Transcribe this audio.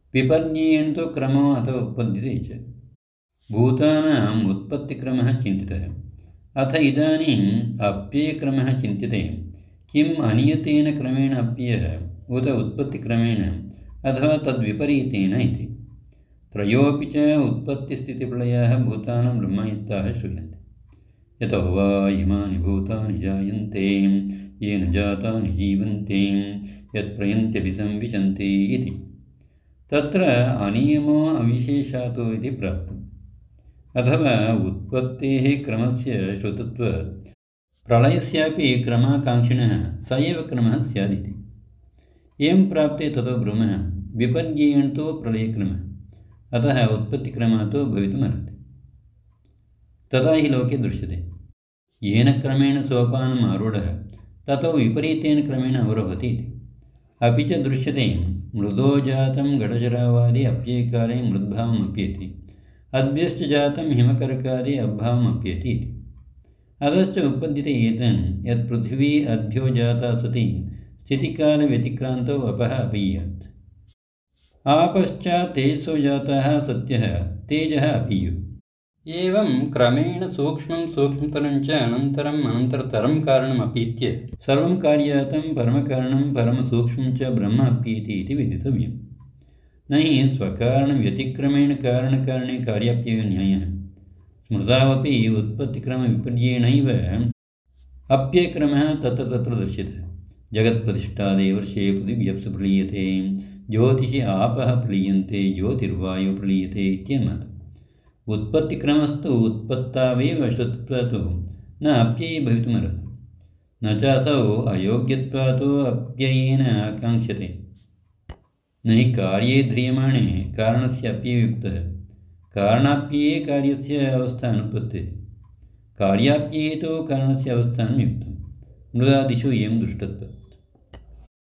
विपर्ययेण तु क्रमो अथ उत्पद्यते च। भूतानाम् उत्पत्तिक्रमः चिन्तितः। अथ इदानीम् अप्ययक्रमः चिन्त्यते। किम् अनियतेन क्रमेण अप्ययः उत उत्पत्तिक्रमेण अथवा तद्विपरीतेन इति। त्रयोऽपि च उत्पत्तिस्थितिप्रलयाः भूतानां ब्रह्मयुक्ताः श्रूयन्ते। यतो वा इमानि भूतानि जायन्ते येन जातानि जीवन्ते यत्प्रयन्त्यपि संविशन्ति इति। तत्र अनियमो अविशेषातो इति प्राप्तम्। अथवा उत्पत्तेः क्रमस्य श्रुतत्वात् प्रलयस्यापि क्रमाकाङ्क्षिणः स एव क्रमः स्यादिति। एवं प्राप्ते ततो ब्रूमः विपर्ययेण तु प्रलयक्रमः, अतः उत्पत्तिक्रमः तु भवितुमर्हति। तथा हि लोके दृश्यते। येन क्रमेण सोपानम् आरूढः ततो विपरीतेन क्रमेण अवरोहति इति। अपि च दृश्यते मृदो जातं घटजरावादि अप्ययकाले मृद्भावम् अप्येति, अद्भ्यश्च जातं हिमकरकादि अभावमप्येति इति। अतश्च उत्पद्यते एतन् यत् पृथिवी अद्भ्यो जाता सति स्थितिकालव्यतिक्रान्तौ अपः अपीयात्। आपश्चात् तेजसो जाताः सत्यः तेजः अपीयुः। एवं क्रमेण सूक्ष्मं सूक्ष्मतरं च अनन्तरम् अनन्तरतरं कारणम् अपीत्य सर्वं कार्यातं परमकारणं परमसूक्ष्मं च ब्रह्म अपीति इति विदितव्यम्। न हि स्वकारणव्यतिक्रमेण कारणकारणे कार्याप्ययो न्यायः। स्मृतावपि उत्पत्तिक्रमविपर्ययेणैव अप्ययक्रमः तत्र तत्र दृश्यते। जगत्प्रतिष्ठादेवर्षे पृथिव्यप्सु प्रलीयते, ज्योतिषि आपः प्रलीयन्ते, ज्योतिर्वायुः प्रलीयते इत्येतत्। उत्पत्तिक्रमस्तु उत्पत्तावेव श्रुतत्वात् न अप्ययी भवितुमर्हति। न चासौ अयोग्यत्वात् अप्ययेन आकाङ्क्षते। न हि कार्ये ध्रियमाणे कारणस्य अप्ययुक्तः। कारणाप्यये कार्यस्य अवस्था अनुपत्तिः। कार्याप्यये तु कारणस्य अवस्थानं युक्तं। मृदादिषु एवं दृष्टत्वात्।